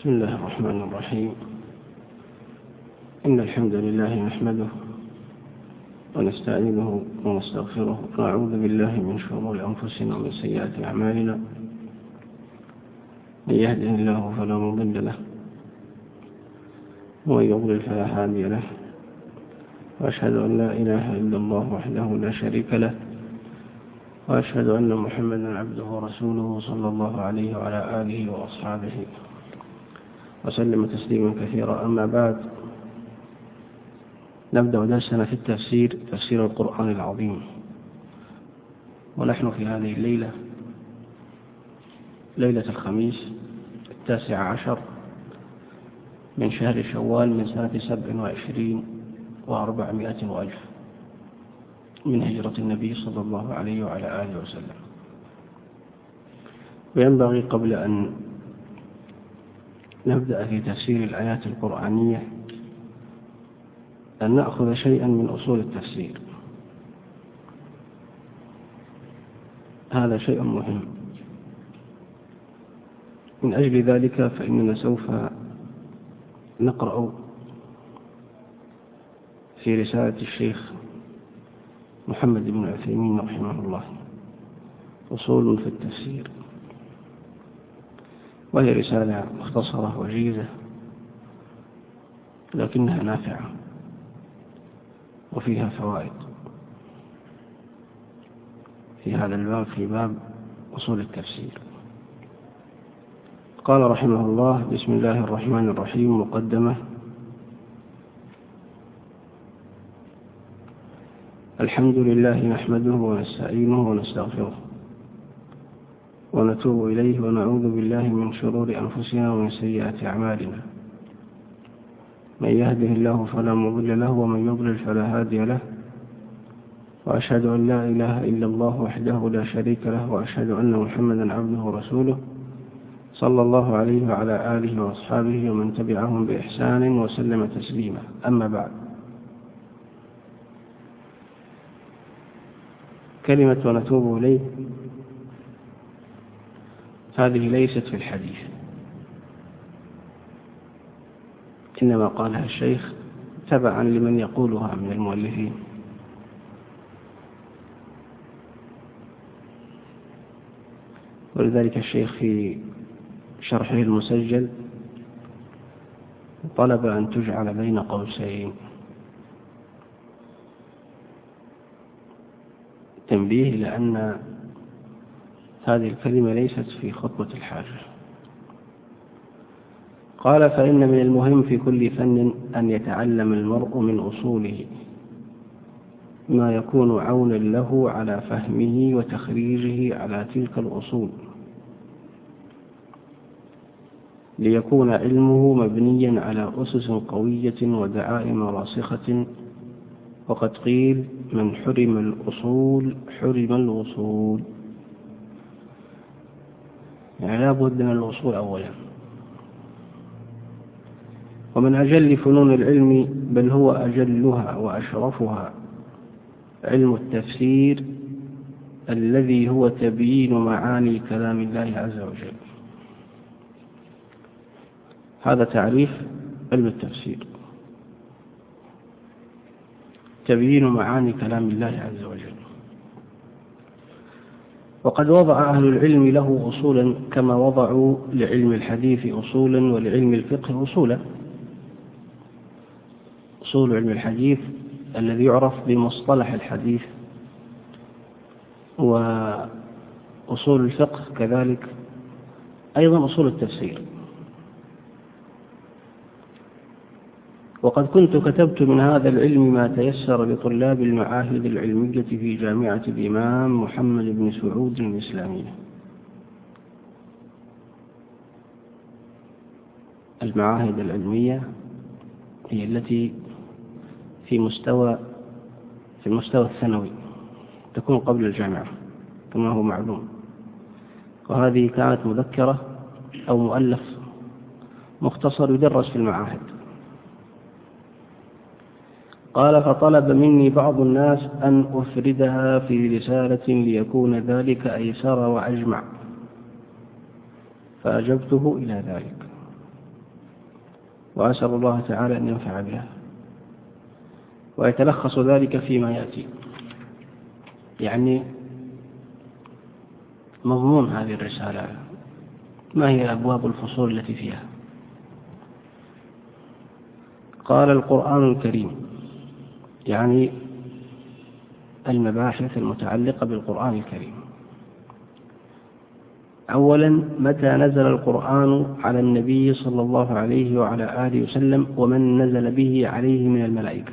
بسم الله الرحمن الرحيم. إن الحمد لله نحمده ونستعينه ونستغفره ونعوذ بالله من شرور أنفسنا ومن سيئات أعمالنا. من يهده الله فلا مضل له ومن يضلل فلا هادي له، وأشهد أن لا إله إلا الله وحده لا شريك له، وأشهد أن محمدا عبده ورسوله صلى الله عليه وعلى آله وأصحابه وسلم تسليما كثيرا. أما بعد، نبدأ درسنا في التفسير، تفسير القرآن العظيم، ونحن في هذه الليلة، ليلة الخميس 19 من شهر شوال من سنة 27 و400 وألف من هجرة النبي صلى الله عليه وعلى آله وسلم. وينبغي قبل أن نبدأ في تفسير الآيات القرآنية أن نأخذ شيئا من أصول التفسير. هذا شيء مهم. من أجل ذلك فإننا سوف نقرأ في رسالة الشيخ محمد بن عثيمين رحمه الله أصول في التفسير، وهي رسالة مختصرة وجيزة لكنها نافعة وفيها فوائد في هذا الباب، في باب أصول التفسير. قال رحمه الله: بسم الله الرحمن الرحيم. مقدمة. الحمد لله نحمده ونستعينه ونستغفره ونتوب إليه ونعوذ بالله من شرور أنفسنا ومن سيئات أعمالنا. من يهده الله فلا مضل له ومن يضلل فلا هادي له، وأشهد أن لا إله إلا الله وحده لا شريك له، وأشهد أن محمدا عبده ورسوله صلى الله عليه وعلى آله وأصحابه ومن تبعهم بإحسان وسلم تسليما. أما بعد، كلمة ونتوب إليه هذه ليست في الحديث، إنما قالها الشيخ تبعا لمن يقولها من المؤلفين. ولذلك الشيخ في شرحه المسجل طلب أن تجعل بين قوسين تنبيه، لأن هذه الكلمة ليست في خطبة الحاجة. قال: فإن من المهم في كل فن أن يتعلم المرء من أصوله ما يكون عونا له على فهمه وتخريجه على تلك الأصول، ليكون علمه مبنيا على أسس قوية ودعائم راسخة. وقد قيل: من حرم الأصول حرم الوصول. يعني لا بد من الوصول أولا. ومن أجل فنون العلم، بل هو أجلها وأشرفها، علم التفسير الذي هو تبيين معاني كلام الله عز وجل. هذا تعريف علم التفسير: تبيين معاني كلام الله عز وجل. وقد وضع أهل العلم له أصولا كما وضعوا لعلم الحديث أصولا ولعلم الفقه أصولا. أصول علم الحديث الذي يعرف بمصطلح الحديث، وأصول الفقه كذلك، أيضا أصول التفسير. وقد كنت كتبت من هذا العلم ما تيسر لطلاب المعاهد العلمية في جامعة الإمام محمد بن سعود الإسلامية. المعاهد العلمية هي التي في المستوى الثانوي، تكون قبل الجامعة كما هو معلوم، وهذه كانت مذكرة أو مؤلف مختصر يدرس في المعاهد. قال: فطلب مني بعض الناس أن أفردها في رسالة ليكون ذلك أيسر وأجمع، فأجبته إلى ذلك. وأسأل الله تعالى أن ينفع بها. ويتلخص ذلك فيما يأتي، يعني مضمون هذه الرسالة، ما هي أبواب الفصول التي فيها. قال: القرآن الكريم، يعني المباحث المتعلقة بالقرآن الكريم. أولا، متى نزل القرآن على النبي صلى الله عليه وعلى آله وسلم ومن نزل به عليه من الملائكة.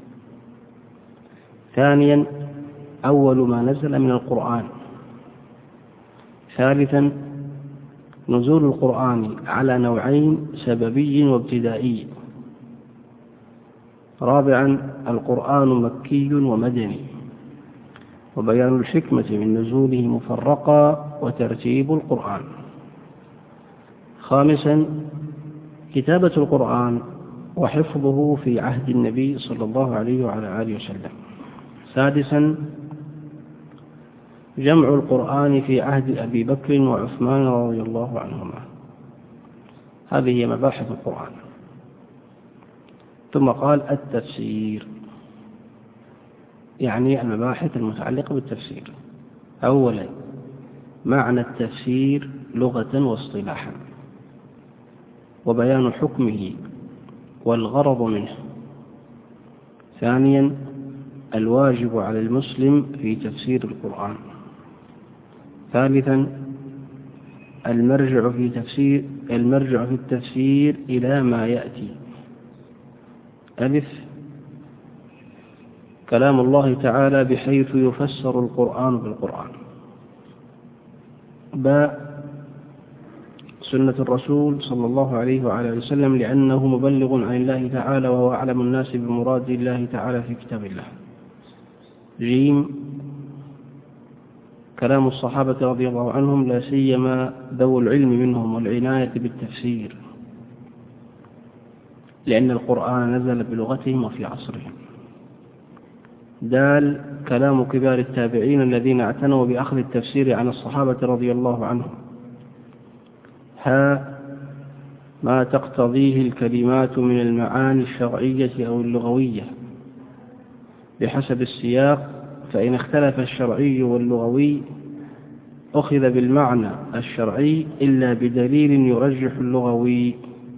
ثانيا، أول ما نزل من القرآن. ثالثا، نزول القرآن على نوعين: سببي وابتدائي. رابعا، القرآن مكي ومدني، وبيان الحكمة من نزوله مفرقا وترتيب القرآن. خامسا، كتابة القرآن وحفظه في عهد النبي صلى الله عليه وعلى آله وسلم. سادسا، جمع القرآن في عهد أبي بكر وعثمان رضي الله عنهما. هذه هي مباحث القرآن. ثم قال: التفسير، يعني المباحث المتعلقة بالتفسير. أولا، معنى التفسير لغة واصطلاحا، وبيان حكمه والغرض منه. ثانيا، الواجب على المسلم في تفسير القرآن. ثالثا، المرجع في التفسير إلى ما يأتي: ألف، كلام الله تعالى بحيث يفسر القرآن بالقرآن. باء، سنة الرسول صلى الله عليه وعلى آله وسلم لأنه مبلغ عن الله تعالى وهو أعلم الناس بمراد الله تعالى في كتاب الله. جيم، كلام الصحابة رضي الله عنهم لا سيما ذو العلم منهم والعناية بالتفسير، لأن القرآن نزل بلغتهم وفي عصرهم. دال، كلام كبار التابعين الذين اعتنوا بأخذ التفسير عن الصحابة رضي الله عنهم. ها، ما تقتضيه الكلمات من المعاني الشرعية أو اللغوية بحسب السياق، فإن اختلف الشرعي واللغوي أخذ بالمعنى الشرعي إلا بدليل يرجح اللغوي.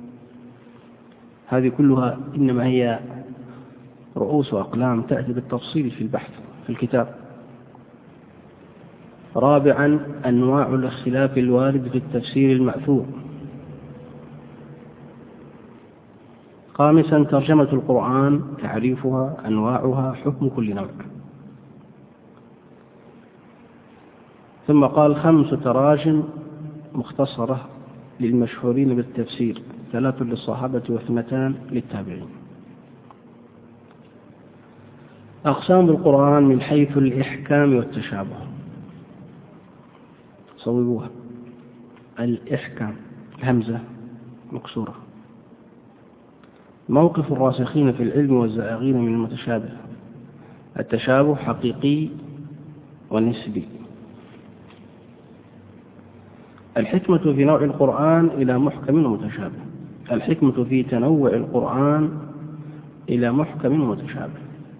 هذه كلها إنما هي رؤوس أقلام تأتي بالتفصيل في البحث في الكتاب. رابعا، أنواع الاختلاف الوارد في التفسير المأثور. خامسا، ترجمة القرآن، تعريفها، أنواعها، حكم كل نوع. ثم قال: 5 تراجم مختصرة للمشهورين بالتفسير، 3 للصحابة و2 للتابعين. أقسام القرآن من حيث الإحكام والتشابه. صوبوها: الإحكام همزة مكسورة. موقف الراسخين في العلم والزائغين من المتشابه. التشابه حقيقي ونسبي. الحكمة في نوع القرآن إلى محكم ومتشابه. الحكمة في تنوع القرآن إلى محكم ومتشابه.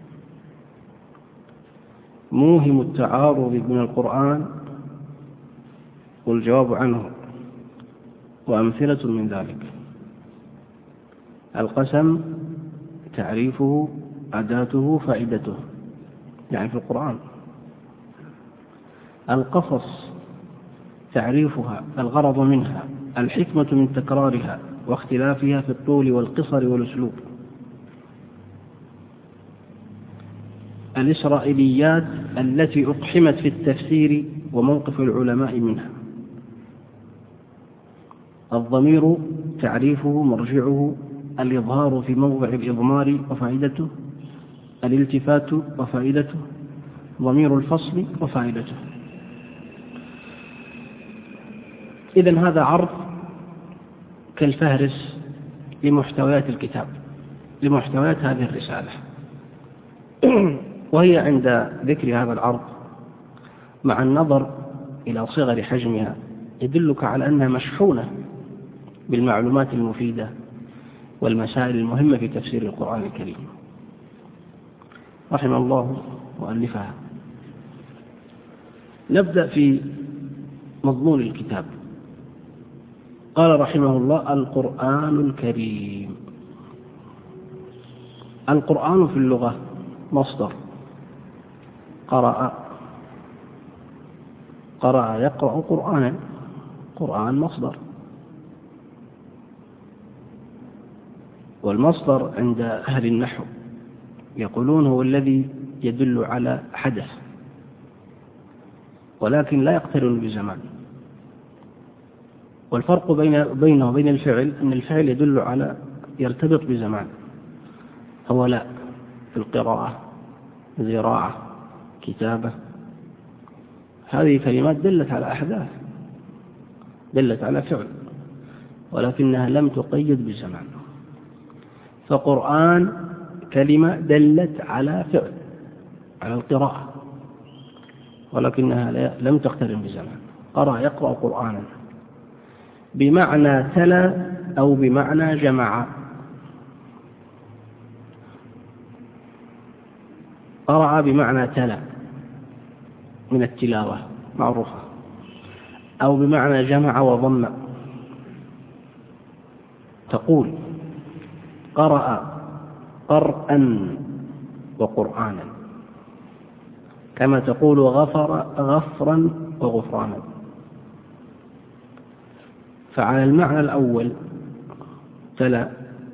موهم التعارض من القرآن والجواب عنه وأمثلة من ذلك. القسم، تعريفه، أداته، فائدته، يعني في القرآن. القصص، تعريفها، الغرض منها، الحكمة من تكرارها واختلافها في الطول والقصر والأسلوب. الإسرائيليات التي أقحمت في التفسير وموقف العلماء منها. الضمير، تعريفه، مرجعه، الإظهار في موضع الإضمار وفائدته، الالتفات وفائدته، ضمير الفصل وفائدته. إذن هذا عرض كالفهرس لمحتويات الكتاب، لمحتويات هذه الرسالة. وهي عند ذكر هذا العرض مع النظر إلى صغر حجمها يدلك على أنها مشحونة بالمعلومات المفيدة والمسائل المهمة في تفسير القرآن الكريم، رحم الله مؤلفها. نبدأ في مضمون الكتاب. قال رحمه الله: القرآن الكريم. القرآن في اللغة مصدر قرأ يقرأ قرآنا، قرآن مصدر، والمصدر عند أهل النحو يقولون هو الذي يدل على حدث ولكن لا يقترن بزمان. والفرق بينه وبين الفعل أن الفعل يدل على يرتبط بزمان، هو لا، في القراءة، زراعة، كتابة، هذه كلمات دلت على أحداث، دلت على فعل، ولكنها لم تقيد بزمان. فقرآن كلمة دلت على فعل، على القراءة، ولكنها لم تقترن بزمان. قرأ يقرأ قرآنا بمعنى تلا أو بمعنى جمع. قرأ بمعنى تلا من التلاوة معروفة، أو بمعنى جمع وضم. تقول قرأ قرأا وقرآنا، كما تقول غفر غفرا وغفرانا. فعلى المعنى الأول تلا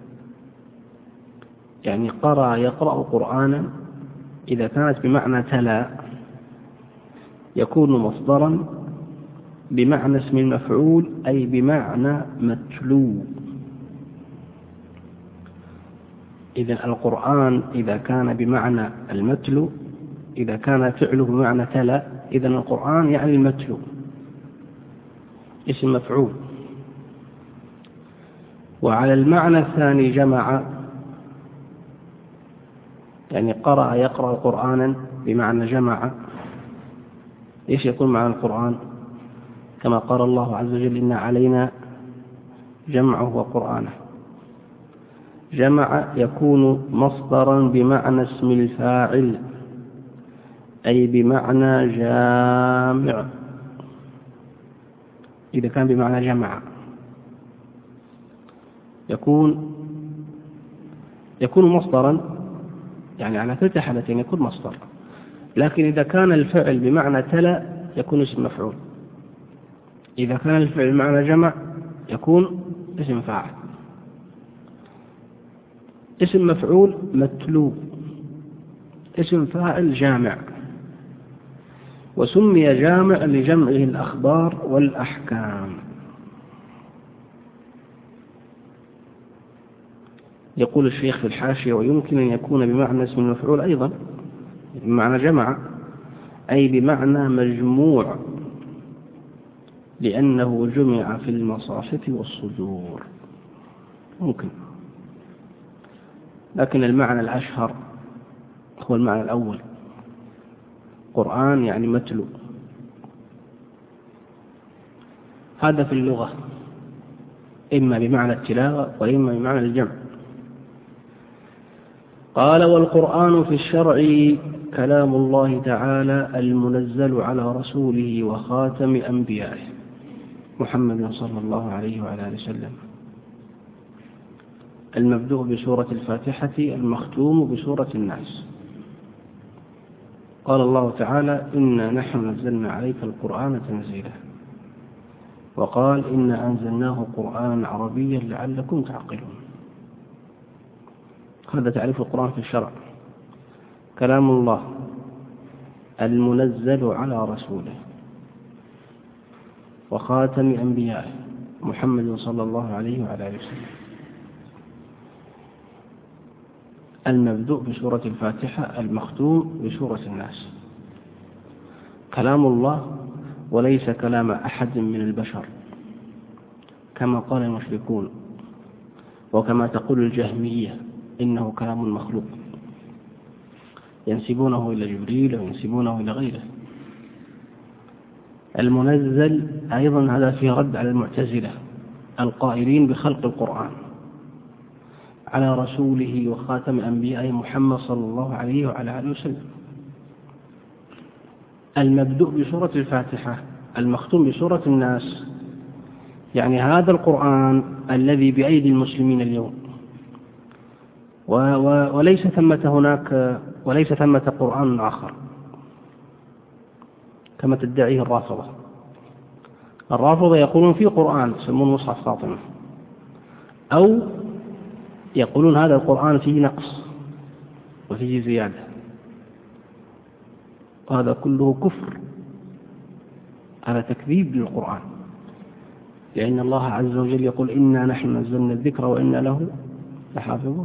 يعني قرأ يقرأ قرآنا، إذا كانت بمعنى تلا يكون مصدرا بمعنى اسم المفعول، أي بمعنى متلو. إذن القرآن إذا كان بمعنى المتلو، إذا كان فعله بمعنى تلا، إذن القرآن يعني المتلو، اسم مفعول. وعلى المعنى الثاني جمع، يعني قرأ يقرأ قرآنا بمعنى جمع. إيش يكون معنى القرآن؟ كما قال الله عز وجل: إن علينا جمعه وقرآنه. جمع يكون مصدرا بمعنى اسم الفاعل، أي بمعنى جامع. إذا كان بمعنى جمع يكون مصدرا، يعني على كلتا حالتين يكون مصدر. لكن إذا كان الفعل بمعنى تلا يكون اسم مفعول، إذا كان الفعل بمعنى جمع يكون اسم فاعل. اسم مفعول متلو، اسم فاعل جامع، وسمي جامع لجمعه الأخبار والأحكام. يقول الشيخ في الحاشية: ويمكن أن يكون بمعنى اسم المفعول أيضا، بمعنى جمع، أي بمعنى مجموع، لأنه جمع في المصاحف والصدور. ممكن، لكن المعنى الأشهر هو المعنى الأول، قرآن يعني متلو. هذا في اللغة إما بمعنى التلاوة وإما بمعنى الجمع. قال: والقرآن في الشرع كلام الله تعالى المنزل على رسوله وخاتم أنبيائه محمد صلى الله عليه وعلى آله وسلم، المبدوء بسورة الفاتحة، المختوم بسورة الناس. قال الله تعالى: إنا نحن نزلنا عليك القرآن تنزيلا. وقال: إنا أنزلناه قرآنا عربيا لعلكم تعقلون. هذا تعريف القرآن في الشرع: كلام الله المنزل على رسوله وخاتم أنبيائه محمد صلى الله عليه وعلى آله وسلم، المبدوء بسورة الفاتحة، المختوم بسورة الناس. كلام الله وليس كلام أحد من البشر كما قال المشركون، وكما تقول الجهمية إنه كلام مخلوق، ينسبونه إلى جبريل وينسبونه إلى غيره. المنزل أيضا هذا فيه رد على المعتزلة القائلين بخلق القرآن، على رسوله وخاتم أنبيائه محمد صلى الله عليه وعلى آله وسلم. المبدوء بسورة الفاتحة المختوم بسورة الناس، يعني هذا القرآن الذي بأيدي المسلمين اليوم، وليس ثمة قرآن آخر كما تدعيه الرافضة. الرافضة يقولون في قرآن يسمونه مصحف فاطمة، أو يقولون هذا القرآن فيه نقص وفيه زيادة، وهذا كله كفر، هذا تكذيب للقرآن، لأن الله عز وجل يقول إنا نحن نزلنا الذكر وإنا له لحافظون.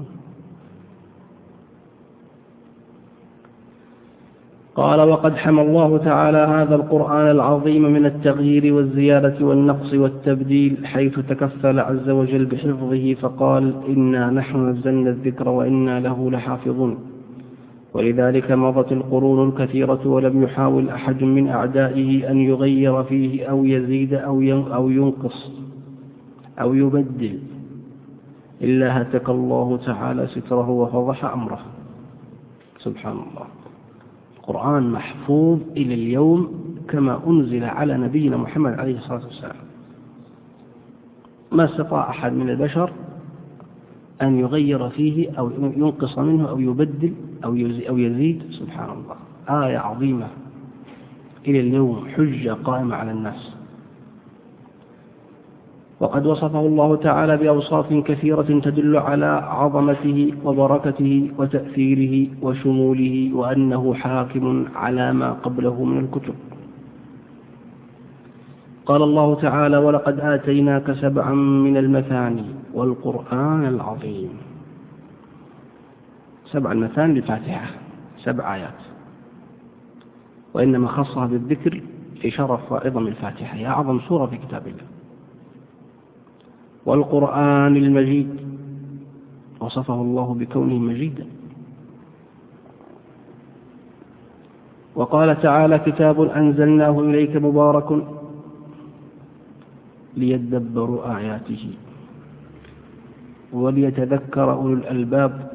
قال وقد حمى الله تعالى هذا القرآن العظيم من التغيير والزيادة والنقص والتبديل، حيث تكفل عز وجل بحفظه فقال إنا نحن نزلنا الذكر وإنا له لحافظون. ولذلك مضت القرون الكثيرة ولم يحاول أحد من أعدائه أن يغير فيه أو يزيد أو ينقص أو يبدل، إلا هتك الله تعالى ستره وفضح أمره. سبحان الله. القرآن محفوظ إلى اليوم كما أنزل على نبينا محمد عليه الصلاة والسلام، ما استطاع أحد من البشر أن يغير فيه أو ينقص منه أو يبدل أو يزيد. سبحان الله. آية عظيمة إلى اليوم، حجة قائمة على الناس. وقد وصفه الله تعالى بأوصاف كثيرة تدل على عظمته وبركته وتأثيره وشموله، وأنه حاكم على ما قبله من الكتب. قال الله تعالى ولقد آتيناك 7 من المثاني والقرآن العظيم. 7 المثاني للفاتحة 7 آيات، وإنما خصها بالذكر لشرف وعظم الفاتحة، هي أعظم سورة في كتاب الله. والقرآن المجيد وصفه الله بكونه مجيدا. وقال تعالى كتاب أنزلناه إليك مبارك ليدبروا آياته وليتذكر أولو الألباب.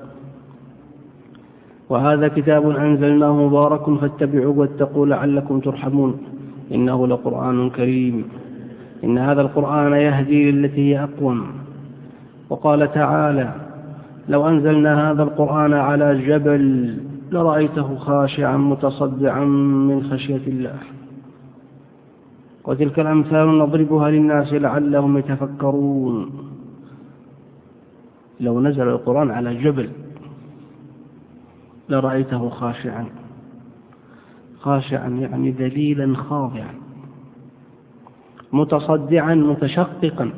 وهذا كتاب أنزلناه مبارك فاتبعوه واتقوا لعلكم ترحمون، إنه لقرآن كريم، إن هذا القرآن يهدي للتي هي أقوم. وقال تعالى لو أنزلنا هذا القرآن على جبل لرأيته خاشعا متصدعا من خشية الله. وتلك الأمثال نضربها للناس لعلهم يتفكرون. لو نزل القرآن على جبل لرأيته خاشعا، خاشعا يعني ذليلا خاضعا، متصدعا متشققا.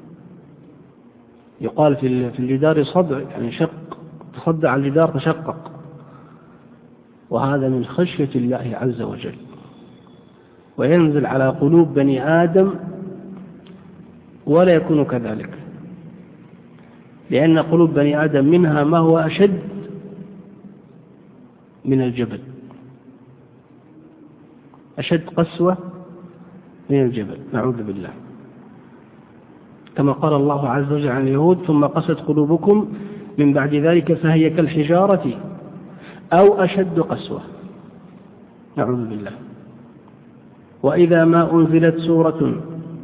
يقال في الجدار صدع، يعني شق، تصدع الجدار تشقق، وهذا من خشية الله عز وجل. وينزل على قلوب بني آدم ولا يكون كذلك، لأن قلوب بني آدم منها ما هو أشد من الجبل، أشد قسوة من الجبل، نعوذ بالله. كما قال الله عز وجل عن اليهود ثم قست قلوبكم من بعد ذلك فهي كالحجارة أو أشد قسوة، نعوذ بالله. وإذا ما أنزلت سورة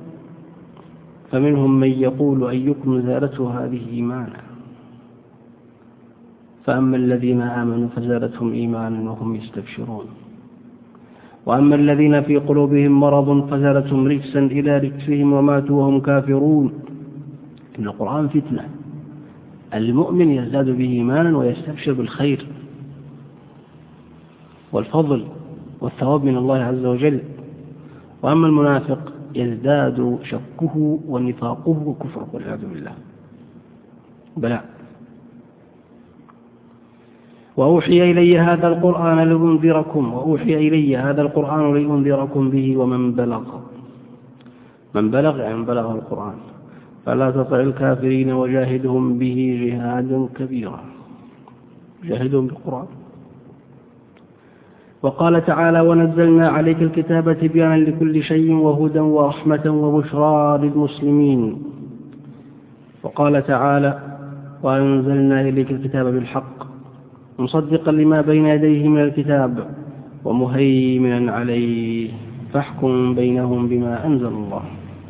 فمنهم من يقول أيكم زادته هذه إيمانا، فأما الذين آمنوا فزادتهم إيمانا وهم يستبشرون، وأما الذين في قلوبهم مرض فزادتهم رجسا إلى رجسهم وماتوا وهم كافرون. إن القرآن فتنة، المؤمن يزداد به إيمانا ويستبشر بالخير والفضل والثواب من الله عز وجل، وأما المنافق يزداد شكه ونفاقه وكفره والعياذ بالله. بلى. وأوحي إلي هذا القرآن لأنذركم به ومن بلغ. من بلغ يعني بلغ القرآن، فلا تطع الكافرين وجاهدهم به جهادا كبيرا، جاهدهم بالقرآن. وقال تعالى ونزلنا عليك الكتاب تبيانا لكل شيء وهدى ورحمة وبشرى للمسلمين. وقال تعالى وأنزلنا إليك الكتاب بالحق مصدقا لما بين يديه من الكتاب ومهيمنا عليه فاحكم بينهم بما أنزل الله.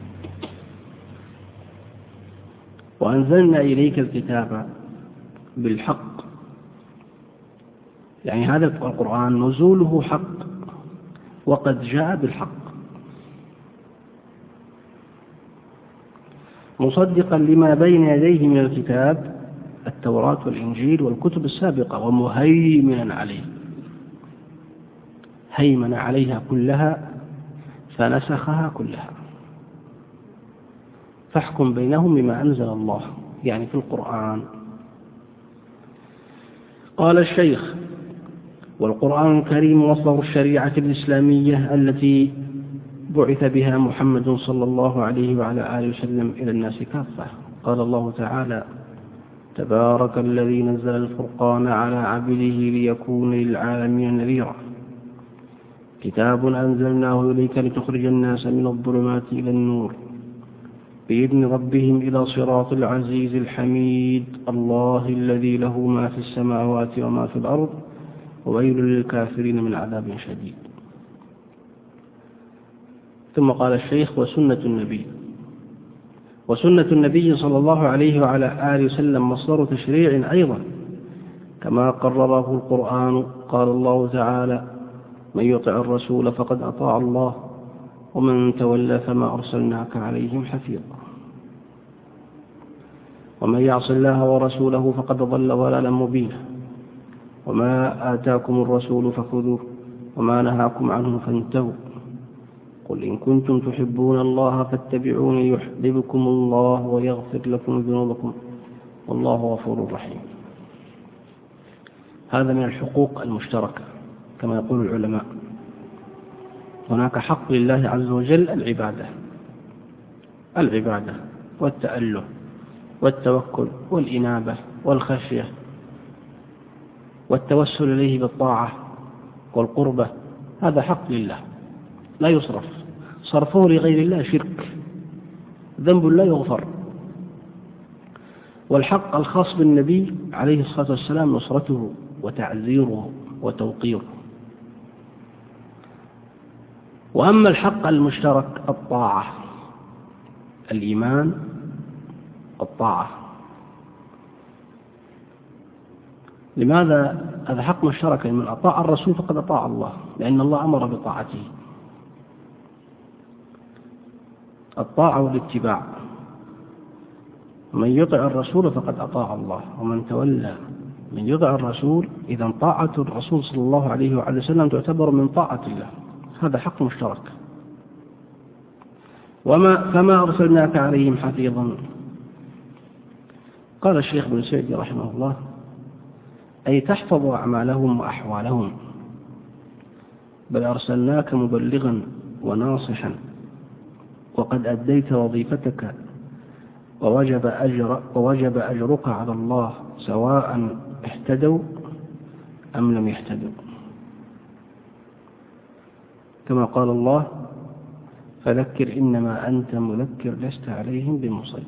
وأنزلنا إليك الكتاب بالحق، يعني هذا القرآن نزوله حق وقد جاء بالحق مصدقا لما بين يديه من الكتاب التوراة والإنجيل والكتب السابقة ومهيمنا عليه، هيمن عليها كلها فنسخها كلها. فاحكم بينهم بما أنزل الله، يعني في القرآن. قال الشيخ: والقرآن الكريم مصدر الشريعة الإسلامية التي بعث بها محمد صلى الله عليه وعلى آله وسلم إلى الناس كافة. قال الله تعالى: تبارك الذي نزل الفرقان على عبده ليكون للعالمين نذيرا، كتاب أنزلناه إليك لتخرج الناس من الظلمات إلى النور بإذن ربهم إلى صراط العزيز الحميد، الله الذي له ما في السماوات وما في الأرض وويل للكافرين من عذاب شديد. ثم قال الشيخ: وسنة النبي. وسنة النبي صلى الله عليه وعلى آله وسلم مصدر تشريع أيضا كما قرره القرآن. قال الله تعالى: من يطع الرسول فقد أطاع الله ومن تولى فما أرسلناك عليهم حفيظا. ومن يعص الله ورسوله فقد ضل ضلالا مبينا. وما آتاكم الرسول فخذوه وما نهاكم عنه فانتهوا. قل إن كنتم تحبون الله فاتبعوني يحببكم الله ويغفر لكم ذنوبكم والله غفور رحيم. هذا من الحقوق المشتركة كما يقول العلماء. هناك حق لله عز وجل العبادة والتأله والتوكل والإنابة والخشية والتوسل إليه بالطاعة والقربة، هذا حق لله لا يصرف، صرفه لغير الله شرك، ذنب لا يغفر. والحق الخاص بالنبي عليه الصلاة والسلام نصرته وتعزيره وتوقيره. وأما الحق المشترك الطاعة، الإيمان الطاعة. لماذا هذا حق مشترك؟ من أطاع الرسول فقد أطاع الله، لأن الله أمر بطاعته. الطاعة والاتباع، من يطع الرسول فقد أطاع الله ومن تولى. من يطع الرسول، إذا طاعة الرسول صلى الله عليه وعلى وسلم تعتبر من طاعة الله، هذا حق مشترك. فما أرسلناك عليهم حفيظا. قال الشيخ بن سعدي رحمه الله: أي تحفظ أعمالهم وأحوالهم، بل أرسلناك مبلغا وناصحا وقد أديت وظيفتك ووجب أجرك على الله سواء اهتدوا أم لم يهتدوا، كما قال الله: فذكر إنما أنت مذكر لست عليهم بمسيطر.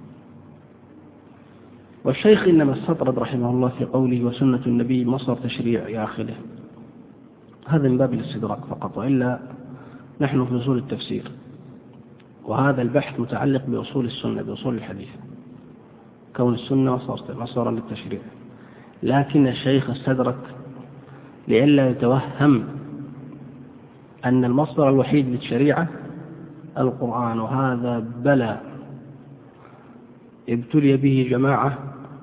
والشيخ إنما استطرد رحمه الله في قوله وسنة النبي مصدر تشريع إلى آخره، هذا من باب الاستدراك فقط، وإلا نحن في أصول التفسير، وهذا البحث متعلق بأصول السنة، بأصول الحديث، كون السنة مصدرا للتشريع. لكن الشيخ استدرك لئلا يتوهم أن المصدر الوحيد للشريعة القرآن، وهذا بلى ابتلي به جماعة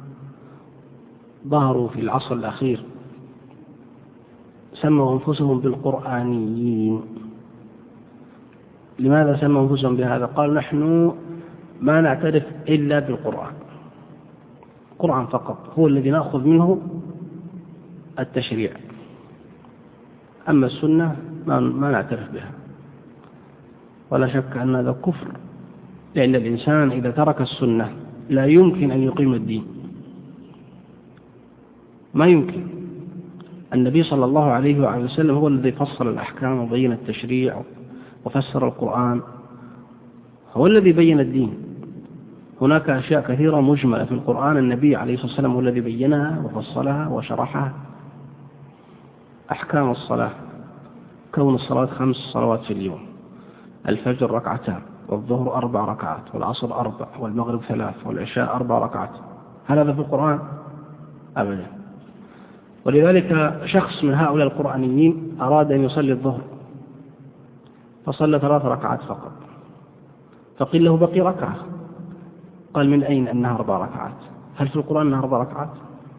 ظهروا في العصر الأخير سموا أنفسهم بالقرآنيين. لماذا سموا أنفسهم بهذا؟ قال: نحن ما نعترف إلا بالقرآن، القرآن فقط هو الذي نأخذ منه التشريع، أما السنة ما نعترف بها. ولا شك أن هذا كفر، لأن الإنسان إذا ترك السنة لا يمكن أن يقيم الدين، ما يمكن. النبي صلى الله عليه وعلى وسلم هو الذي فصل الأحكام وبين التشريع وفسر القرآن، هو الذي بين الدين، هناك أشياء كثيرة مجملة في القرآن، النبي عليه الصلاة والسلام هو الذي بينها وفصلها وشرحها. أحكام الصلاة، كون الصلاة 5 صلوات في اليوم، الفجر 2 ركعتان، والظهر 4 ركعات، والعصر 4، والمغرب 3، والعشاء 4 ركعات. هل هذا في القرآن؟ أبدا. ولذلك شخص من هؤلاء القرآنيين أراد أن يصلي الظهر فصلى 3 ركعات فقط، فقيل له بقي ركعة، قال من أين أنها 4 ركعات؟ هل في القرآن أنها 4 ركعات؟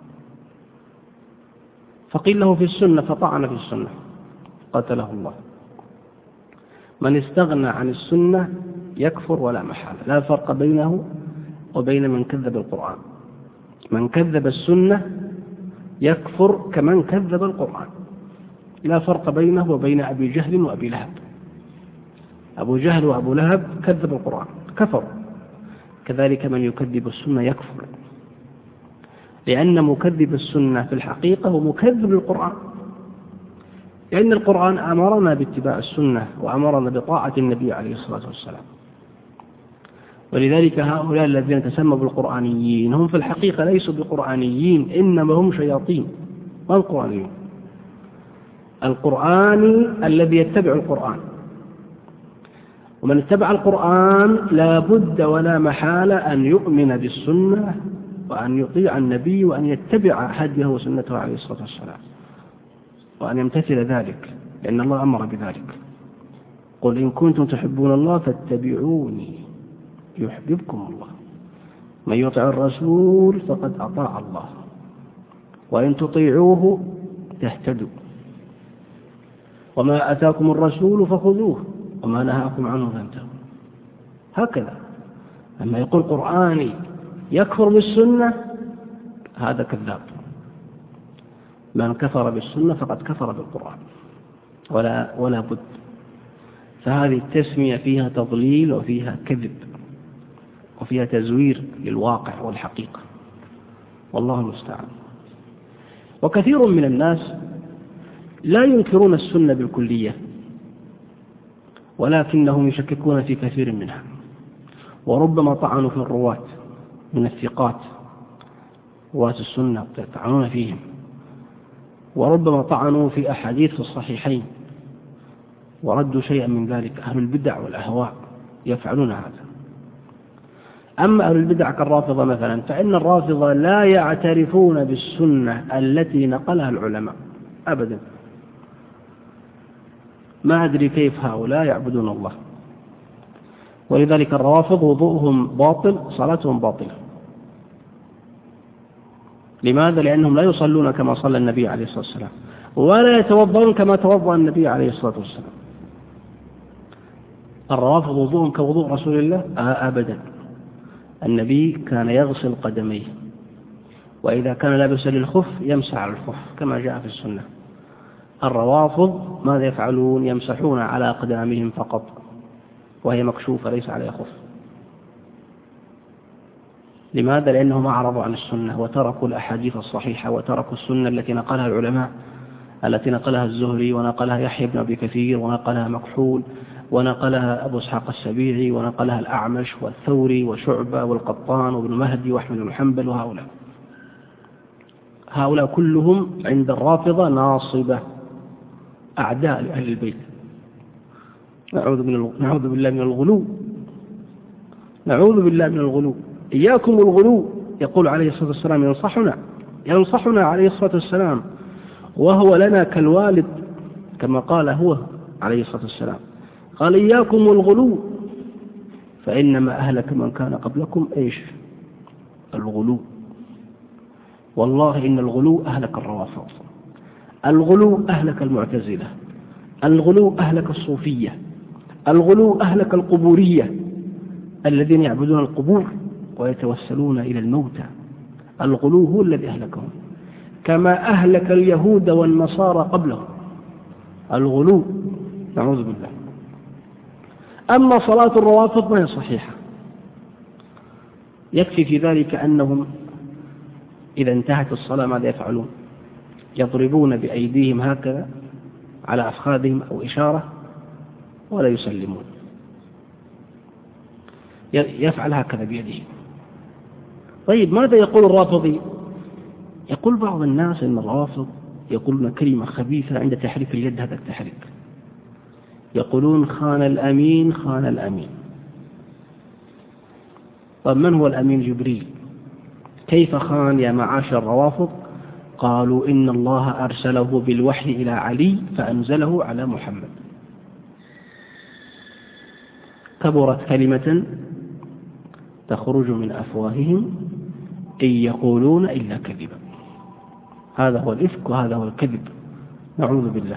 فقيل له في السنة، فطعن في السنة قتله الله. من استغنى عن السنة يكفر ولا محالة، لا فرق بينه وبين من كذب القرآن. من كذب السنة يكفر كمن كذب القرآن، لا فرق بينه وبين أبي جهل وأبي لهب. أبو جهل وأبو لهب كذب القرآن كفر، كذلك من يكذب السنة يكفر، لأن مكذب السنة في الحقيقة هو مكذب القرآن، لأن القرآن أمرنا باتباع السنة وأمرنا بطاعة النبي عليه الصلاة والسلام. ولذلك هؤلاء الذين تسموا بالقرآنيين هم في الحقيقة ليسوا بقرآنيين، إنما هم شياطين. ما القرآنيون؟ القرآني الذي يتبع القرآن، ومن اتبع القرآن لا بد ولا محالة أن يؤمن بالسنة وأن يطيع النبي وأن يتبع هديه وسنته عليه الصلاة والسلام وأن يمتثل ذلك، لأن الله أمر بذلك. قل إن كنتم تحبون الله فاتبعوني يحببكم الله، من يطع الرسول فقد أطاع الله، وإن تطيعوه تهتدوا، وما أتاكم الرسول فخذوه وما نهاكم عنه فانتهوا. هكذا. لما يقول قرآني يكفر بالسنة هذا كذاب. من كفر بالسنة فقد كفر بالقرآن ولا بد. فهذه التسمية فيها تضليل وفيها كذب وفيها تزوير للواقع والحقيقة، والله المستعان. وكثير من الناس لا ينكرون السنة بالكلية، ولكنهم يشككون في كثير منها، وربما طعنوا في الرواة من الثقات، رواة السنة يطعنون فيهم، وربما طعنوا في أحاديث في الصحيحين وردوا شيئا من ذلك. أهل البدع والأهواء يفعلون هذا. أما أهل البدع كالرافضة مثلا، فإن الرافضة لا يعترفون بالسنة التي نقلها العلماء أبدا. ما أدري كيف هؤلاء يعبدون الله. ولذلك الروافض وضوءهم باطل، صلاتهم باطلة. لماذا؟ لأنهم لا يصلون كما صلى النبي عليه الصلاة والسلام، ولا يتوضؤون كما توضأ النبي عليه الصلاة والسلام. الروافض وضوءهم كوضوء رسول الله؟ أبدا. النبي كان يغسل قدميه، وإذا كان لابسا للخف يمسح على الخف كما جاء في السنة. الروافض ماذا يفعلون؟ يمسحون على أقدامهم فقط وهي مكشوفة ليس عليها خف. لماذا؟ لأنهم أعرضوا عن السنة وتركوا الأحاديث الصحيحة وتركوا السنة التي نقلها العلماء، التي نقلها الزهري ونقلها يحيى بن أبي كثير ونقلها مكحول ونقلها أبو إسحاق السبيعي ونقلها الأعمش والثوري وشعبة والقطان وابن مهدي وأحمد بن حنبل. هؤلاء كلهم عند الرافضة ناصبة، أعداء لأهل البيت. نعوذ بالله من الغلو، نعوذ بالله من الغلو. إياكم الغلو. يقول عليه الصلاة والسلام ينصحنا عليه الصلاة والسلام وهو لنا كالوالد، كما قال هو عليه الصلاة والسلام، قال إياكم الغلو فإنما أهلك من كان قبلكم إيش؟ الغلو. والله إن الغلو أهلك الروافض، الغلو أهلك المعتزلة، الغلو أهلك الصوفية، الغلو أهلك القبورية الذين يعبدون القبور ويتوسلون إلى الموتى. الغلو هو الذي أهلكهم، كما أهلك اليهود والنصارى قبلهم الغلو، نعوذ بالله. أما صلاة الروافض ما هي صحيحة. يكفي في ذلك أنهم إذا انتهت الصلاة ماذا يفعلون؟ يضربون بأيديهم هكذا على أفخاذهم أو إشارة ولا يسلمون، يفعل هكذا بيده طيب ماذا يقول الرافضي؟ يقول بعض الناس إن الرافض يقولون كلمة خبيثة عند تحريك اليد هذا التحريك، يقولون خان الأمين خان الأمين. طب من هو الأمين؟ جبريل. كيف خان يا معاشر الروافض؟ قالوا إن الله أرسله بالوحي إلى علي فأنزله على محمد. كبرت كلمة تخرج من أفواههم إن يقولون إلا كذبا. هذا هو الإفك وهذا هو الكذب، نعوذ بالله.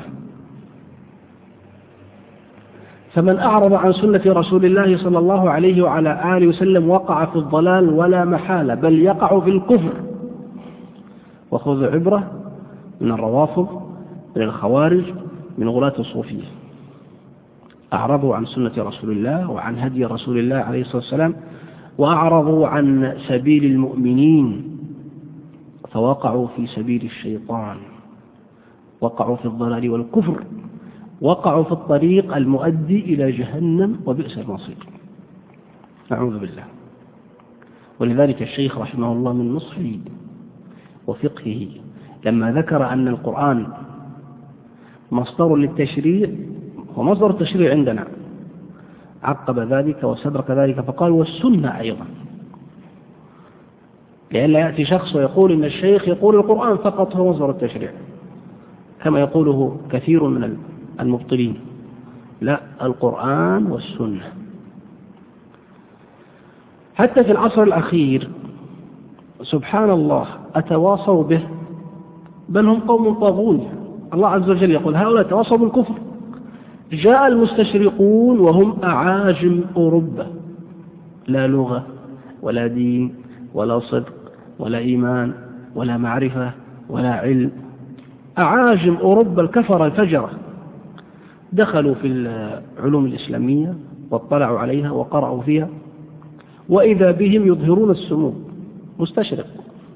فمن أعرض عن سنة رسول الله صلى الله عليه وعلى آله وسلم وقع في الضلال ولا محالة، بل يقع في الكفر. وخذ عبرة من الروافض، من الخوارج، من غلاة الصوفية، أعرضوا عن سنة رسول الله وعن هدي رسول الله عليه الصلاة والسلام، وأعرضوا عن سبيل المؤمنين فوقعوا في سبيل الشيطان، وقعوا في الضلال والكفر، وقعوا في الطريق المؤدي إلى جهنم وبئس المصير، نعوذ بالله. ولذلك الشيخ رحمه الله من نصحه وفقهه لما ذكر أن القرآن مصدر للتشريع ومصدر التشريع عندنا، عقب ذلك واستدرك ذلك فقال والسنة أيضا، لئلا يأتي شخص ويقول إن الشيخ يقول القرآن فقط هو مصدر التشريع كما يقوله كثير من المبطلين. لا، القرآن والسنة. حتى في العصر الأخير سبحان الله أتواصوا به، بل هم قوم طاغون. الله عز وجل يقول هؤلاء تواصوا بالكفر. جاء المستشرقون وهم أعاجم أوروبا، لا لغة ولا دين ولا صدق ولا إيمان ولا معرفة ولا علم، أعاجم أوروبا الكفر الفجرة، دخلوا في العلوم الإسلامية واطلعوا عليها وقرأوا فيها، وإذا بهم يظهرون السموم. مستشرق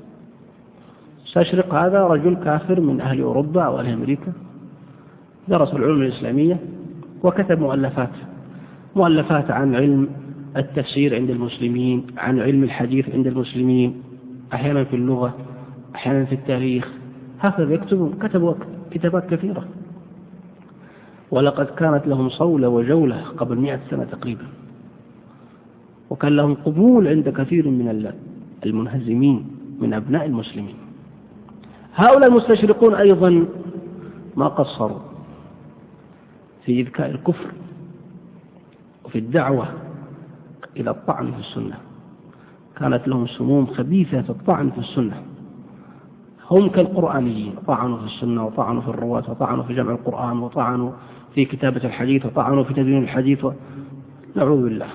هذا رجل كافر من أهل أوروبا أو أهل أمريكا، درس العلوم الإسلامية وكتب مؤلفات عن علم التفسير عند المسلمين، عن علم الحديث عند المسلمين، أحيانا في اللغة، أحيانا في التاريخ، هكذا يكتبون. كتبوا كتابات كثيرة، ولقد كانت لهم صولة وجولة قبل 100 سنة تقريبا، وكان لهم قبول عند كثير من المنهزمين من أبناء المسلمين. هؤلاء المستشرقون أيضا ما قصروا في إذكاء الكفر وفي الدعوة إلى الطعن في السنة، كانت لهم سموم خبيثة في الطعن في السنة. هم كالقرآنيين، طعنوا في السنة وطعنوا في الرواة وطعنوا في جمع القرآن وطعنوا في كتابة الحديث وطعنوا في تدوين الحديث نعوذ بالله.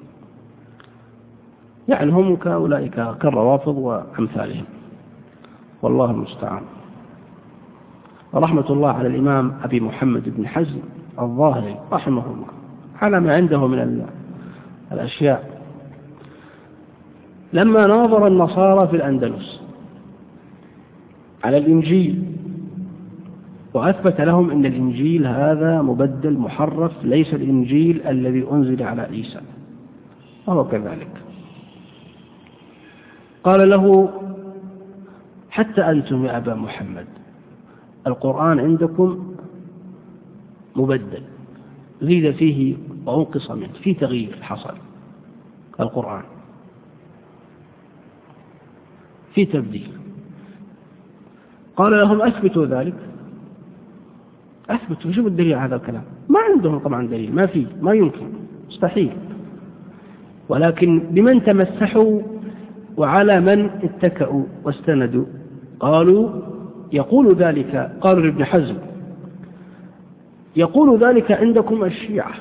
يعني هم كأولئك كالروافض وأمثالهم، والله المستعان. ورحمة الله على الإمام أبي محمد بن حزم الظاهري رحمه الله على ما عنده من الأشياء. لما ناظر النصارى في الأندلس على الإنجيل وأثبت لهم أن الإنجيل هذا مبدل محرف، ليس الإنجيل الذي أنزل على عيسى، وهو كذلك، قال له حتى أنتم يا أبا محمد القرآن عندكم مبدل، زيد فيه وأنقص منه، في تغيير حصل، القرآن في تبديل. قال لهم أثبتوا ذلك، أثبتوا. شوفوا الدليل على هذا الكلام، ما عندهم طبعا دليل، ما يمكن، مستحيل. ولكن بمن تمسحوا وعلى من اتكأوا واستندوا؟ قالوا يقول ذلك، قالوا لابن حزم يقول ذلك عندكم الشيعة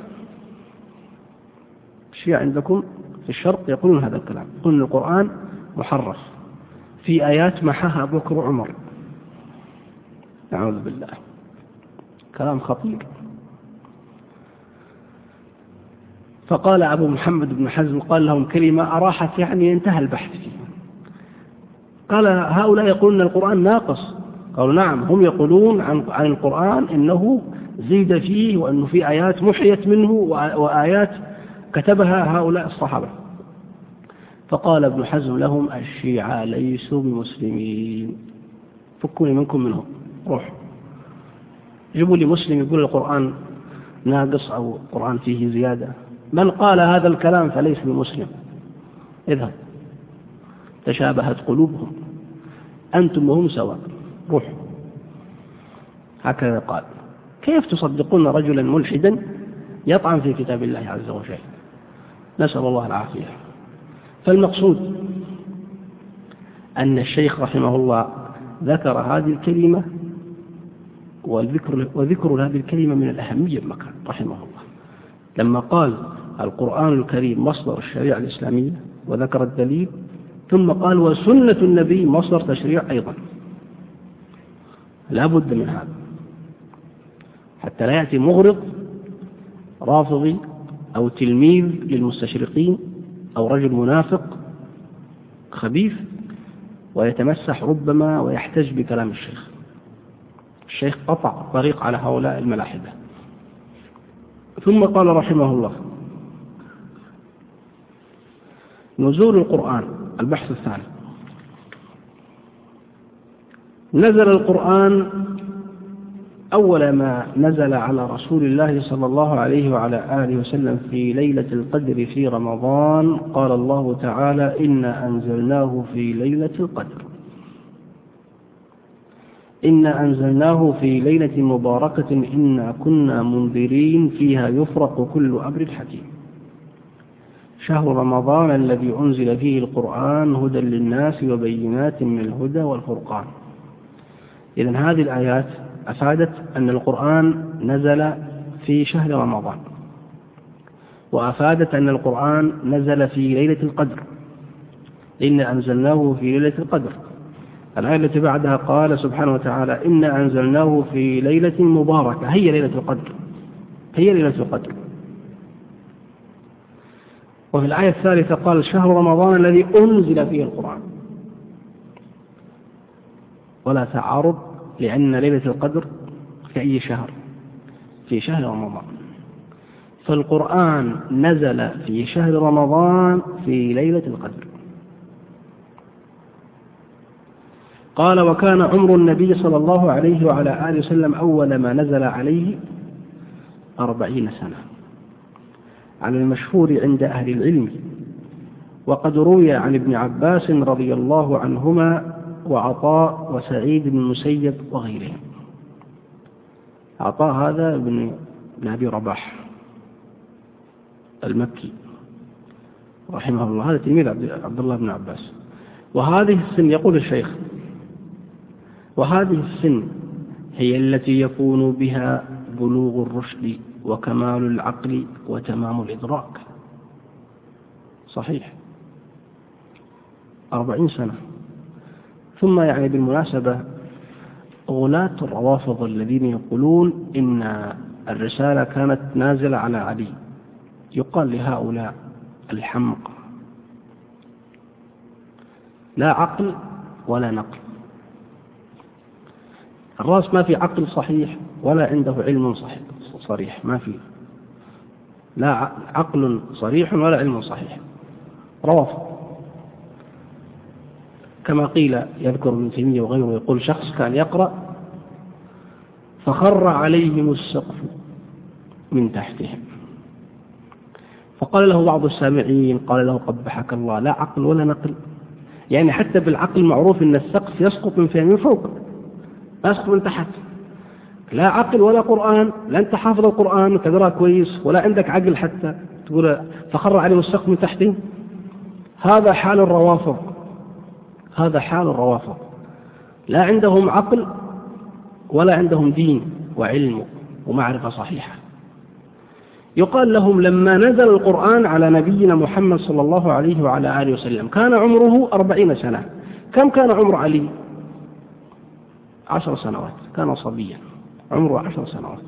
عندكم في الشرق يقولون هذا الكلام، يقولون القرآن محرف في آيات محاها أبو بكر وعمر، نعوذ بالله، كلام خطير. فقال أبو محمد بن حزم قال لهم كلمة أراحت يعني انتهى البحث فيه. قال هؤلاء يقولون القرآن ناقص. قالوا نعم، هم يقولون عن القرآن إنه زيد فيه وأنه في آيات محيت منه وآيات كتبها هؤلاء الصحابة. فقال ابن حزم لهم: الشيعة ليسوا بمسلمين، فكوني منهم، روح جيبوا لي مسلم يقول القرآن ناقص أو القرآن فيه زيادة، من قال هذا الكلام فليس بمسلم، اذهب، تشابهت قلوبهم، أنتم وهم سواء، روح. هكذا قال. كيف تصدقون رجلا ملحدا يطعن في كتاب الله عز وجل؟ نسأل الله العافية. فالمقصود أن الشيخ رحمه الله ذكر هذه الكلمة، وذكر هذه الكلمة من الأهمية بمكان رحمه الله، لما قال القرآن الكريم مصدر الشريعة الإسلامية وذكر الدليل، ثم قال وسنة النبي مصدر تشريع أيضا. لا بد من هذا حتى لا يأتي مغرض رافضي أو تلميذ للمستشرقين أو رجل منافق خبيث ويتمسح ربما ويحتج بكلام الشيخ. الشيخ قطع الطريق على هؤلاء الملاحدة. ثم قال رحمه الله: نزول القرآن. البحث الثاني: نزل القرآن أول ما نزل على رسول الله صلى الله عليه وعلى آله وسلم في ليلة القدر في رمضان. قال الله تعالى: إنا أنزلناه في ليلة القدر، إنا أنزلناه في ليلة مباركة إنا كنا منذرين فيها يفرق كل أمر حكيم. شهر رمضان الذي أنزل فيه القرآن هدى للناس وبينات من الهدى والفرقان. إذن هذه الآيات أفادت أن القرآن نزل في شهر رمضان، وأفادت أن القرآن نزل في ليلة القدر، إنا أنزلناه في ليلة القدر. الآية التي بعدها قال سبحانه وتعالى: إنا أنزلناه في ليلة مباركة، هي ليلة القدر، هي ليلة القدر. وفي الآية الثالثة قال: شهر رمضان الذي أنزل فيه القرآن. ولا تعارض، لأن ليلة القدر في أي شهر؟ في شهر رمضان. فالقرآن نزل في شهر رمضان في ليلة القدر. قال: وكان عمر النبي صلى الله عليه وعلى آله وسلم أول ما نزل عليه 40 سنة على المشهور عند أهل العلم. وقد روي عن ابن عباس رضي الله عنهما وعطاء وسعيد بن المسيب وغيرهم. عطاء هذا ابن أبي رباح المكي رحمه الله، هذا تلميذ عبد الله بن عباس. وهذه السن، يقول الشيخ، وهذه السن هي التي يكون بها بلوغ الرشد وكمال العقل وتمام الإدراك. صحيح، 40 سنة. ثم يعني بالمناسبة غلاة الروافض الذين يقولون إن الرسالة كانت نازلة على علي، يقال لهؤلاء الحمق: لا عقل ولا نقل. الراس ما في عقل صحيح ولا عنده علم صريح، ما في، لا عقل صريح ولا علم صحيح، روافض. كما قيل، يذكر ابن تيمية وغيره، يقول: شخص كان يقرأ فخر عليهم السقف من تحتهم، فقال له بعض السامعين، قال له: قبحك الله، لا عقل ولا نقل. يعني حتى بالعقل معروف أن السقف يسقط من فوق، لا يسقط من تحت. لا عقل ولا قرآن، لا أنت حافظ القرآن وتقرأ كويس ولا عندك عقل حتى تقول فخر عليهم السقف من تحتهم. هذا حال الروافض، هذا حال الروافض، لا عندهم عقل ولا عندهم دين وعلم ومعرفة صحيحة. يقال لهم: لما نزل القرآن على نبينا محمد صلى الله عليه وعلى آله وسلم كان عمره 40 سنة. كم كان عمر علي؟ 10 سنوات، كان صبيا عمره 10 سنوات.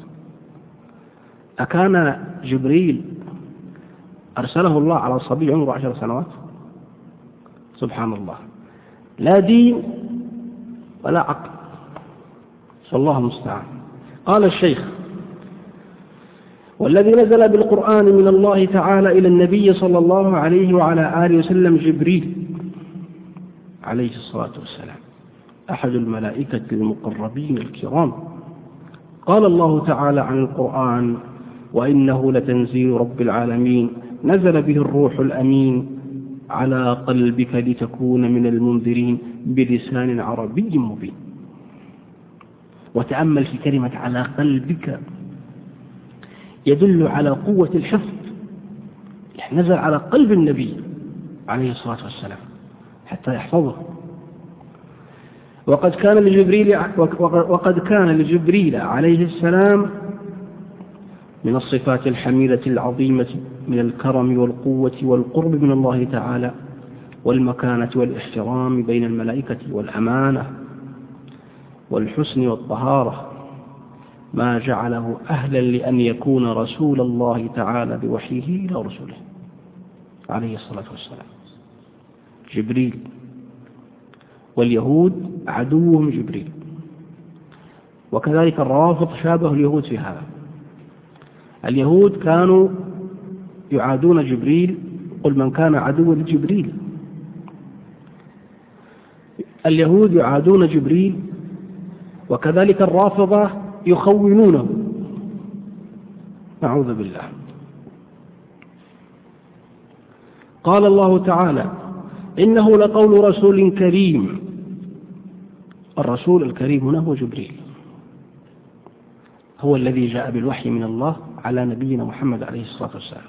أكان جبريل أرسله الله على صبي عمره 10 سنوات؟ سبحان الله، لا دين ولا عقل، والله المستعان. قال الشيخ: والذي نزل بالقرآن من الله تعالى إلى النبي صلى الله عليه وعلى آله وسلم جبريل عليه الصلاة والسلام، أحد الملائكة المقربين الكرام. قال الله تعالى عن القرآن: وإنه لتنزيل رب العالمين نزل به الروح الأمين على قلبك لتكون من المنذرين بلسان عربي مبين. وتأمل في كلمة على قلبك، يدل على قوة الحفظ، نزل على قلب النبي عليه الصلاة والسلام حتى يحفظه. وقد كان لجبريل عليه السلام من الصفات الحميدة العظيمة من الكرم والقوة والقرب من الله تعالى والمكانة والاحترام بين الملائكة والأمانة والحسن والطهارة، ما جعله أهلا لأن يكون رسول الله تعالى بوحيه إلى رسوله عليه الصلاة والسلام. جبريل، واليهود عدوهم جبريل، وكذلك الروافض شابه اليهود في هذا. اليهود كانوا يعادون جبريل، قل من كان عدوا لجبريل. اليهود يعادون جبريل، وكذلك الرافضة يخونونه، نعوذ بالله. قال الله تعالى: إنه لقول رسول كريم. الرسول الكريم هنا هو جبريل، هو الذي جاء بالوحي من الله على نبينا محمد عليه الصلاة والسلام.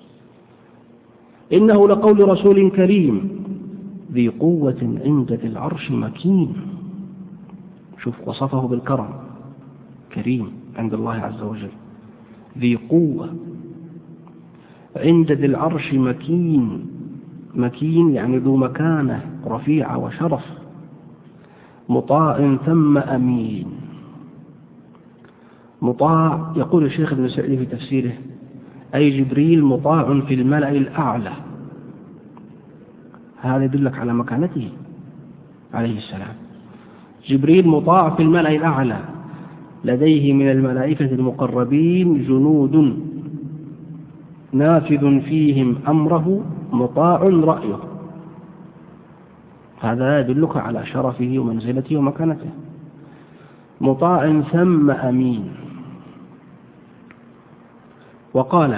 إنه لقول رسول كريم ذي قوة عند ذي العرش مكين. شوف، وصفه بالكرم، كريم عند الله عز وجل، ذي قوة عند ذي العرش مكين. مكين يعني ذو مكانة رفيعة وشرف، مطاع ثم أمين. مطاع، يقول الشيخ ابن سعدي في تفسيره: أي جبريل مطاع في الملأ الأعلى. هذا يدلك على مكانته عليه السلام. جبريل مطاع في الملأ الأعلى، لديه من الملائكة المقربين جنود نافذ فيهم أمره مطاع رأيه. هذا يدلك على شرفه ومنزلته ومكانته. مطاع ثم أمين. وقال: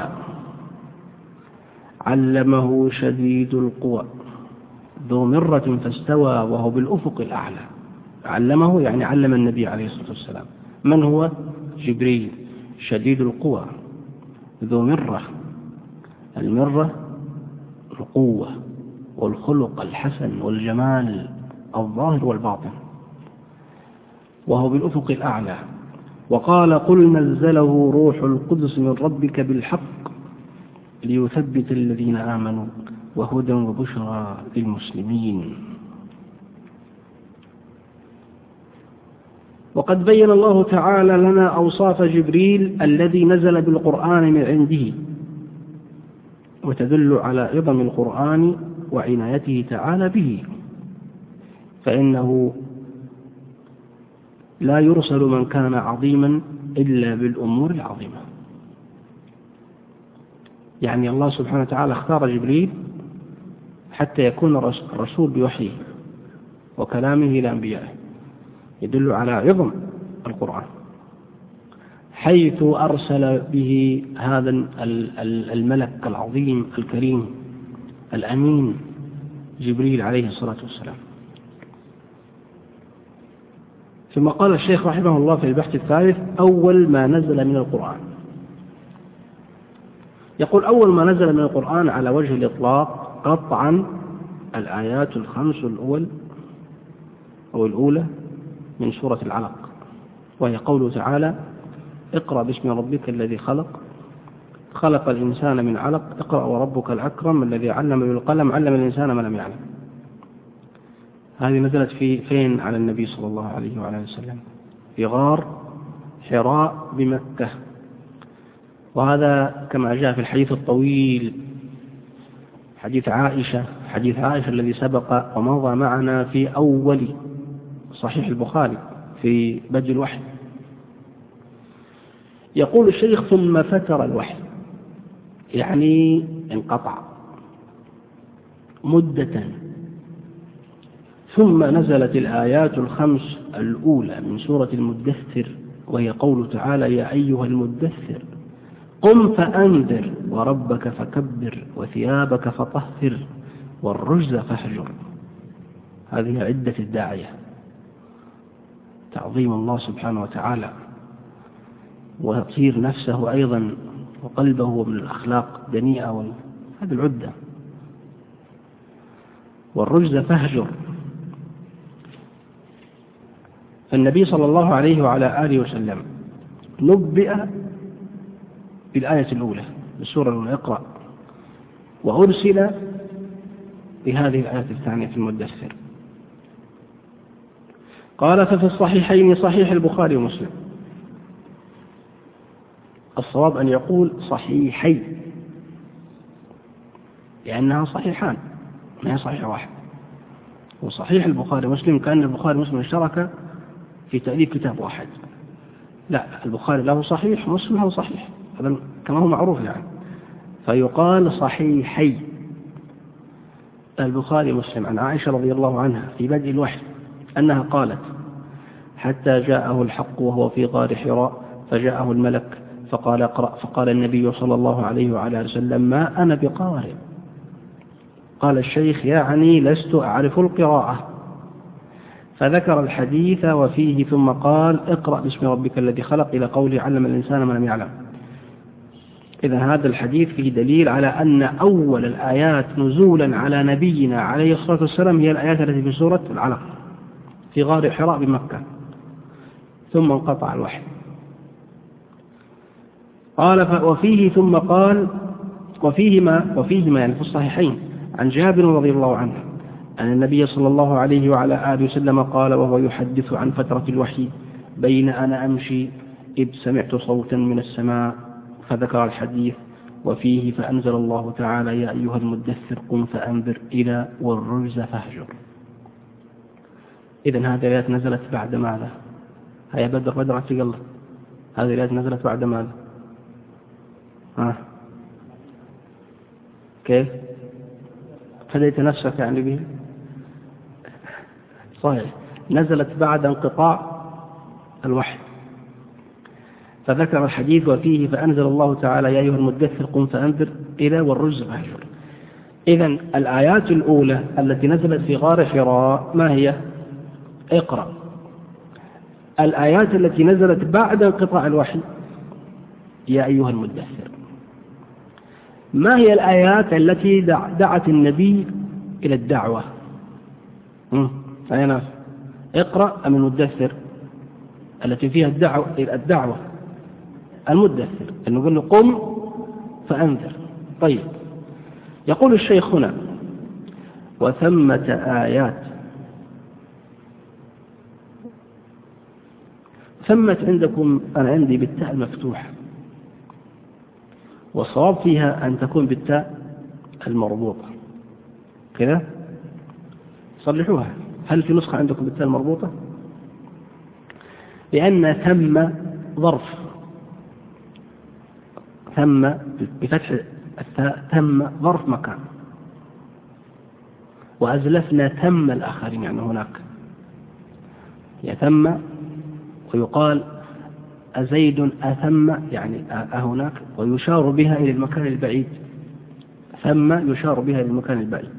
علمه شديد القوى ذو مرة فاستوى وهو بالأفق الأعلى. علمه يعني علم النبي عليه الصلاة والسلام. من هو؟ جبريل، شديد القوى ذو مرة. المرة القوة والخلق الحسن والجمال الظاهر والباطن، وهو بالأفق الأعلى. وقال: قل نزله روح القدس من ربك بالحق ليثبت الذين آمنوا وهدى وبشرى للمسلمين. وقد بين الله تعالى لنا أوصاف جبريل الذي نزل بالقرآن من عنده، وتدل على عظم القرآن وعنايته تعالى به، فإنه لا يرسل من كان عظيما إلا بالأمور العظيمة. يعني الله سبحانه وتعالى اختار جبريل حتى يكون الرسول بوحيه وكلامه لأنبيائه، يدل على عظم القرآن، حيث أرسل به هذا الملك العظيم الكريم الأمين جبريل عليه الصلاة والسلام. ثم قال الشيخ رحمه الله في البحث الثالث: أول ما نزل من القرآن. يقول: أول ما نزل من القرآن على وجه الإطلاق قطعا الآيات الخمس الأولى من سورة العلق، وهي قوله تعالى: اقرأ باسم ربك الذي خلق، خلق الإنسان من علق، اقرأ وربك الأكرم الذي علم بالقلم، علم الإنسان ما لم يعلم. هذه نزلت فين على النبي صلى الله عليه وعلى وسلم؟ في غار حراء بمكة. وهذا كما جاء في الحديث الطويل، حديث عائشة الذي سبق ومضى معنا في أول صحيح البخاري في بدء الوحي. يقول الشيخ ثم فتر الوحي، يعني انقطع مدة، ثم نزلت الآيات الخمس الأولى من سورة المدثر، وهي قوله تعالى: يا أيها المدثر قم فأنذر وربك فكبر وثيابك فطهر والرجز فاهجر. هذه عدة الداعية، تعظيم الله سبحانه وتعالى ويطهير نفسه أيضا وقلبه من الأخلاق الدنيئة، هذه العدة. والرجز فاهجر. فالنبي صلى الله عليه وعلى آله وسلم نبئ بالآية الأولى بالسورة الأولى اقرأ، وأرسل بهذه الآية الثانية في المدثر. قال: ففي الصحيحين صحيح البخاري ومسلم. الصواب أن يقول صحيحي، لأنها صحيحان، ما هي صحيح واحد. وصحيح البخاري ومسلم كأن البخاري ومسلم اشترك في تأليف كتاب واحد. لا، البخاري له صحيح ومسلم له صحيح، هذا كما هو معروف يعني. فيقال صحيحي البخاري ومسلم عن عائشة رضي الله عنها في بدء الوحي أنها قالت: حتى جاءه الحق وهو في غار حراء فجاءه الملك فقال: اقرأ. فقال النبي صلى الله عليه وعلى وسلم: ما أنا بقارئ. قال الشيخ: يعني لست أعرف القراءة. فذكر الحديث وفيه ثم قال: اقرأ باسم ربك الذي خلق إلى قوله: علم الإنسان ما لم يعلم. إذا هذا الحديث فيه دليل على أن أول الآيات نزولا على نبينا عليه الصلاة والسلام هي الآيات التي في سورة العلق في غار حراء بمكة، ثم انقطع الوحي. قال: وفيه ثم قال: وفيهما يعني في الصحيحين عن جابر رضي الله عنه أن النبي صلى الله عليه وعلى آله وسلم قال وهو يحدث عن فترة الوحي: بين أنا أمشي إذ سمعت صوتا من السماء، فذكر الحديث. وفيه فأنزل الله تعالى: يا أيها المدثر قم فأنذر إلى والرجز فاهجر. إذن هذه الآيات نزلت بعد ماذا؟ هيا بدر عتق. هذه الآيات نزلت بعد ماذا؟ كيف فديت نفسك يعني به؟ صحيح، نزلت بعد انقطاع الوحي. فذكر الحديث وفيه فأنزل الله تعالى: يا أيها المدثر قم فأنذر إلى والرجز فاهجر. إذن الآيات الأولى التي نزلت في غار حراء ما هي؟ اقرأ. الآيات التي نزلت بعد انقطاع الوحي: يا أيها المدثر. ما هي الآيات التي دعت النبي إلى الدعوة؟ أي ناس اقرأ أم المدثر؟ التي فيها الدعوة المدثر، نقول له قم فأنذر. طيب، يقول الشيخ هنا: وثمة آيات. ثمت عندكم، أنا عندي بالتاء المفتوحة، والصواب فيها أن تكون بالتاء المربوطة كذا. صلحوها. هل في نسخة عندكم بالتاء المربوطة؟ لأن ثم ظرف، ثم بفتح التاء، ثم ظرف مكان، وأزلفنا ثم الآخرين، يعني هناك يثم، ويقال أزيد أثم يعني هناك، ويشار بها إلى المكان البعيد. ثم يشار بها إلى المكان البعيد،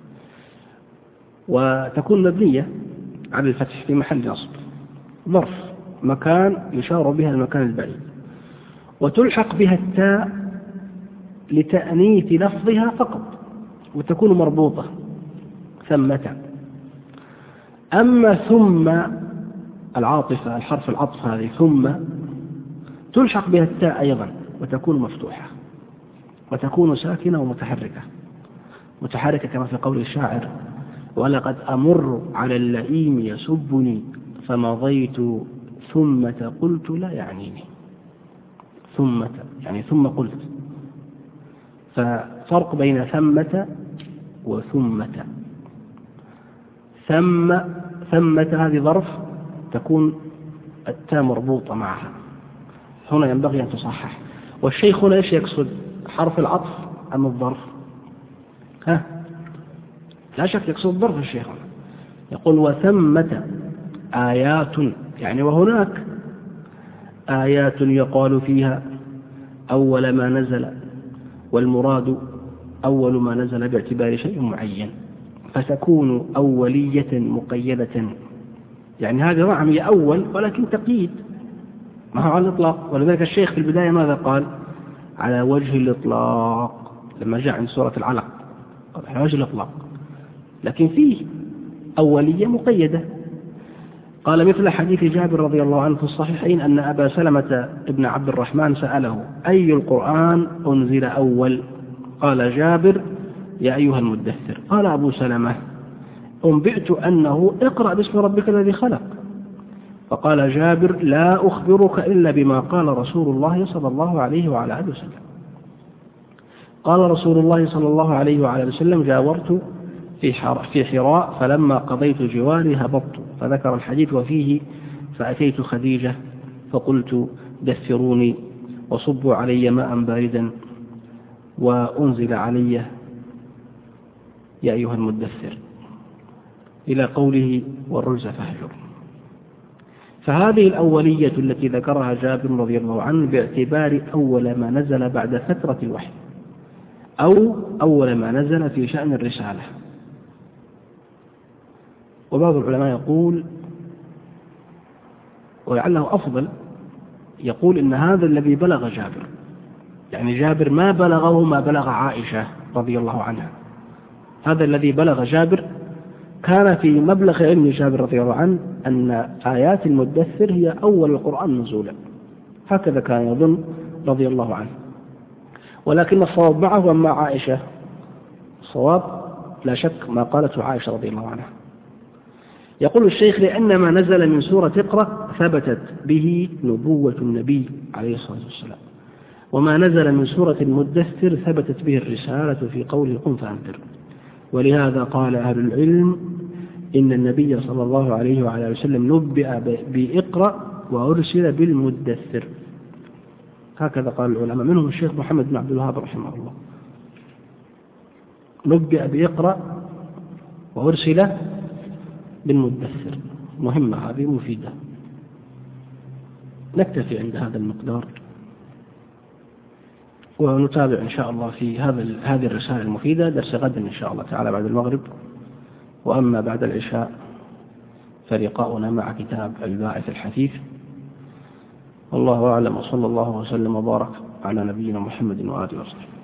وتكون مبنية على الفتح في محل نصب، ظرف مكان يشار بها المكان البعيد، وتلحق بها التاء لتأنيث لفظها فقط، وتكون مربوطة ثمة. أما ثم العاطفة، الحرف العطف هذه ثم، تلحق بها التاء أيضا وتكون مفتوحة، وتكون ساكنة ومتحركة، متحركة كما في قول الشاعر: ولقد أمر على اللئيم يسبني فمضيت ثمة قلت لا يعنيني. ثمة يعني ثم قلت. ففرق بين ثمة وثمة. ثمة هذه ظرف تكون التاء مربوطة معها، هنا ينبغي أن تصحح. والشيخ هنا إيش يقصد؟ حرف العطف أم الظرف؟ لا شك يقصد الظرف الشيخ هنا. يقول وثمة آيات، يعني وهناك آيات يقال فيها أول ما نزل، والمراد أول ما نزل باعتبار شيء معين، فتكون أولية مقيدة. يعني هذا نعم هي أول ولكن تقييد ما هو على الإطلاق. ولذلك الشيخ في البداية ماذا قال؟ على وجه الإطلاق لما جاء عند سورة العلق على وجه الإطلاق، لكن فيه أولية مقيدة. قال مثل حديث جابر رضي الله عنه في الصحيحين أن أبا سلمة ابن عبد الرحمن سأله أي القرآن أنزل أول؟ قال جابر يا أيها المدثر. قال أبو سلمة أنبئت أنه اقرأ باسم ربك الذي خلق. فقال جابر لا أخبرك إلا بما قال رسول الله صلى الله عليه وعلى آله وسلم. قال رسول الله صلى الله عليه وعلى آله وسلم جاورت في حراء فلما قضيت جواري هبطت. فذكر الحديث وفيه فأتيت خديجة فقلت دثروني وصبوا علي ماء باردا وأنزل علي يا أيها المدثر إلى قوله والرجز فاهجر. فهذه الأولية التي ذكرها جابر رضي الله عنه باعتبار أول ما نزل بعد فترة الوحي أو أول ما نزل في شأن الرسالة. وبعض العلماء يقول ولعله أفضل يقول إن هذا الذي بلغ جابر، يعني جابر ما بلغه ما بلغ عائشة رضي الله عنها، هذا الذي بلغ جابر كان في مبلغ علم جابر رضي الله عنه أن آيات المدثر هي أول القرآن نزولا، هكذا كان يظن رضي الله عنه. ولكن الصواب معه ومع عائشة الصواب لا شك ما قالته عائشة رضي الله عنها. يقول الشيخ لأن ما نزل من سورة اقرأ ثبتت به نبوة النبي عليه الصلاة والسلام، وما نزل من سورة المدثر ثبتت به الرسالة في قوله قم فأنذر. ولهذا قال أهل العلم إن النبي صلى الله عليه وعلى وسلم نبئ بإقرأ وأرسل بالمدثر، هكذا قال العلماء منهم الشيخ محمد بن عبد الوهاب رحمه الله. نبئ بإقرأ وأرسل بالمدثر، مهمة هذه مفيدة. نكتفي عند هذا المقدار ونتابع إن شاء الله في هذه الرسالة المفيدة درس غدا إن شاء الله تعالى بعد المغرب. وأما بعد العشاء فلقاؤنا مع كتاب الباعث الحثيث. والله أعلم، وصلى الله وسلم وبارك على نبينا محمد وآله وصحبه.